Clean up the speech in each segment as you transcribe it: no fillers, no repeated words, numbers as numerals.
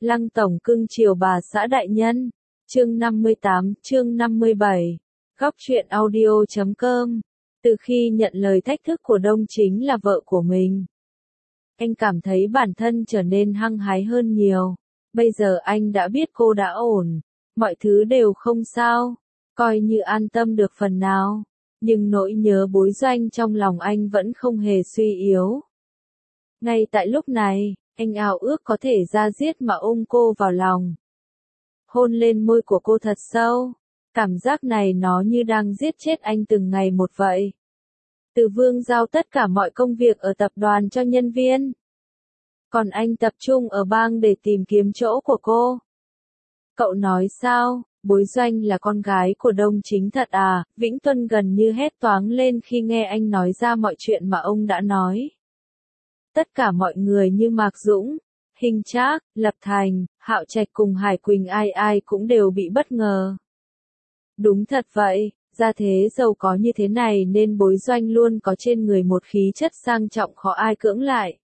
Lăng tổng cưng chiều bà xã đại nhân. Chương 58, chương 57. Góc truyện audio.com. Từ khi nhận lời thách thức của Đông Chính là vợ của mình, anh cảm thấy bản thân trở nên hăng hái hơn nhiều. Bây giờ anh đã biết cô đã ổn, mọi thứ đều không sao, coi như an tâm được phần nào. Nhưng nỗi nhớ Bối Doanh trong lòng anh vẫn không hề suy yếu. Ngay tại lúc này, anh ao ước có thể ra diết mà ôm cô vào lòng, hôn lên môi của cô thật sâu. Cảm giác này nó như đang giết chết anh từng ngày một vậy. Từ Vương giao tất cả mọi công việc ở tập đoàn cho nhân viên, còn anh tập trung ở bang để tìm kiếm chỗ của cô. Cậu nói sao, Bối Doanh là con gái của Đông Chính thật à? Vĩnh Tuân gần như hét toáng lên khi nghe anh nói ra mọi chuyện mà ông đã nói. Tất cả mọi người như Mạc Dũng, Hình Trác, Lập Thành, Hạo Trạch cùng Hải Quỳnh ai cũng đều bị bất ngờ. Đúng thật vậy, gia thế giàu có như thế này nên Bối Doanh luôn có trên người một khí chất sang trọng khó ai cưỡng lại.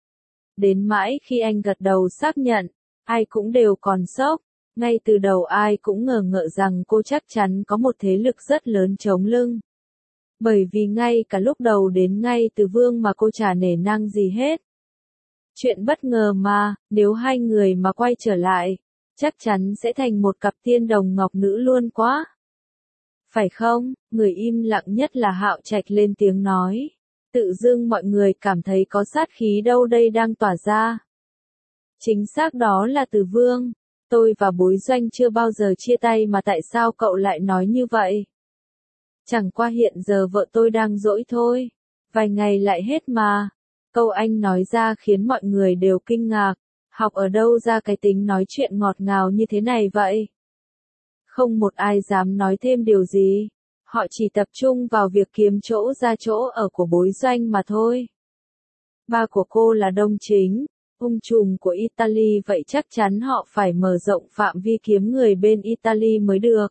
Đến mãi khi anh gật đầu xác nhận, ai cũng đều còn sốc. Ngay từ đầu ai cũng ngờ ngợ rằng cô chắc chắn có một thế lực rất lớn chống lưng. Bởi vì ngay cả lúc đầu đến ngay từ Vương mà cô chả nể nang gì hết. Chuyện bất ngờ mà, nếu hai người mà quay trở lại, chắc chắn sẽ thành một cặp tiên đồng ngọc nữ luôn quá. Phải không? Người im lặng nhất là Hạo Trạch lên tiếng nói. Tự dưng mọi người cảm thấy có sát khí đâu đây đang tỏa ra. Chính xác đó là Từ Vương. Tôi và Bối Doanh chưa bao giờ chia tay mà tại sao cậu lại nói như vậy? Chẳng qua hiện giờ vợ tôi đang dỗi thôi. Vài ngày lại hết mà. Câu anh nói ra khiến mọi người đều kinh ngạc. Học ở đâu ra cái tính nói chuyện ngọt ngào như thế này vậy? Không một ai dám nói thêm điều gì. Họ chỉ tập trung vào việc kiếm chỗ ra chỗ ở của Bối Doanh mà thôi. Ba của cô là Đông Chính, ông trùm của Italy, vậy chắc chắn họ phải mở rộng phạm vi kiếm người bên Italy mới được.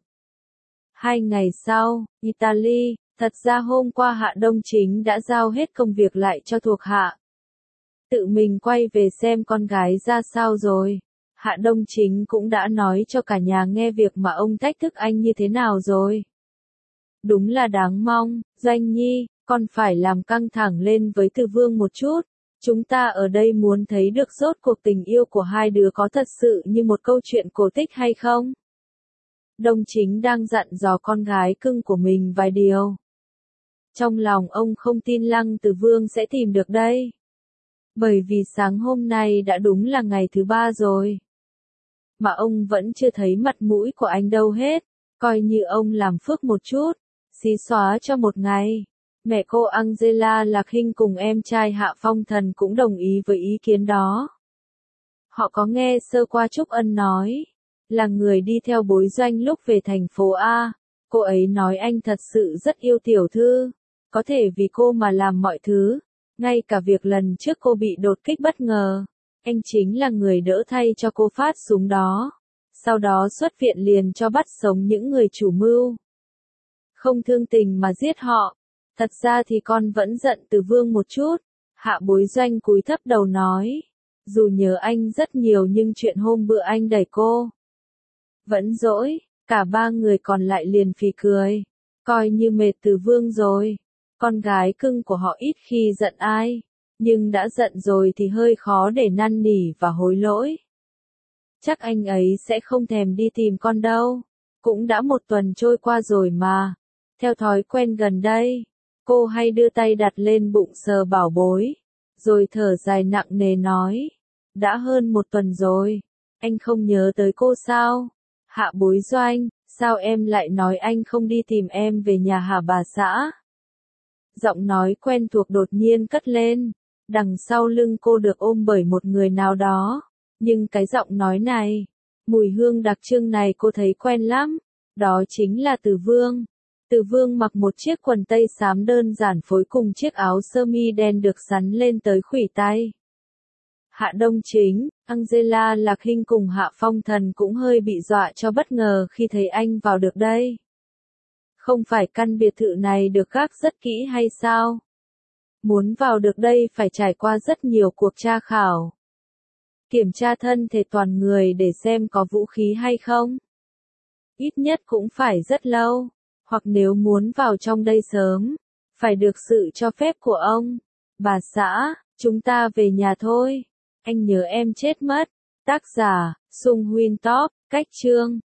2 ngày sau, Italy, thật ra hôm qua Hạ Đông Chính đã giao hết công việc lại cho thuộc hạ. Tự mình quay về xem con gái ra sao rồi. Hạ Đông Chính cũng đã nói cho cả nhà nghe việc mà ông thách thức anh như thế nào rồi. Đúng là đáng mong, Doanh Nhi, con phải làm căng thẳng lên với Từ Vương một chút. Chúng ta ở đây muốn thấy được rốt cuộc tình yêu của hai đứa có thật sự như một câu chuyện cổ tích hay không? Đông Chính đang dặn dò con gái cưng của mình vài điều. Trong lòng ông không tin Lăng Từ Vương sẽ tìm được đây. Bởi vì sáng hôm nay đã đúng là ngày thứ 3 rồi. Mà ông vẫn chưa thấy mặt mũi của anh đâu hết. Coi như ông làm phước một chút, xí xóa cho một ngày. Mẹ cô Angela Lạc Hinh cùng em trai Hạ Phong Thần cũng đồng ý với ý kiến đó. Họ có nghe sơ qua Trúc Ân nói, là người đi theo Bối Doanh lúc về thành phố A. Cô ấy nói anh thật sự rất yêu tiểu thư, có thể vì cô mà làm mọi thứ, ngay cả việc lần trước cô bị đột kích bất ngờ. Anh chính là người đỡ thay cho cô phát súng đó. Sau đó xuất viện liền cho bắt sống những người chủ mưu. Không thương tình mà giết họ. Thật ra thì con vẫn giận Từ Vương một chút. Hạ Bối Doanh cúi thấp đầu nói. Dù nhớ anh rất nhiều nhưng chuyện hôm bữa anh đẩy cô vẫn dỗi. Cả ba người còn lại liền phì cười. Coi như mệt Từ Vương rồi. Con gái cưng của họ ít khi giận ai. Nhưng đã giận rồi thì hơi khó để năn nỉ và hối lỗi. Chắc anh ấy sẽ không thèm đi tìm con đâu. Cũng đã 1 tuần trôi qua rồi mà. Theo thói quen gần đây, cô hay đưa tay đặt lên bụng sờ bảo bối. Rồi thở dài nặng nề nói. Đã hơn 1 tuần rồi. Anh không nhớ tới cô sao? Hạ Bối Doanh, sao em lại nói anh không đi tìm em về nhà hả bà xã? Giọng nói quen thuộc đột nhiên cất lên. Đằng sau lưng cô được ôm bởi một người nào đó. Nhưng cái giọng nói này, mùi hương đặc trưng này cô thấy quen lắm. Đó chính là Từ Vương. Từ Vương mặc một chiếc quần tây xám đơn giản phối cùng chiếc áo sơ mi đen được sắn lên tới khuỷu tay. Hạ Đông Chính, Angela Lạc Hinh cùng Hạ Phong Thần cũng hơi bị dọa cho bất ngờ khi thấy anh vào được đây. Không phải căn biệt thự này được gác rất kỹ hay sao? Muốn vào được đây phải trải qua rất nhiều cuộc tra khảo. Kiểm tra thân thể toàn người để xem có vũ khí hay không. Ít nhất cũng phải rất lâu, hoặc nếu muốn vào trong đây sớm, phải được sự cho phép của ông. Bà xã, chúng ta về nhà thôi. Anh nhớ em chết mất. Tác giả, Sung Huynh Top, cách chương.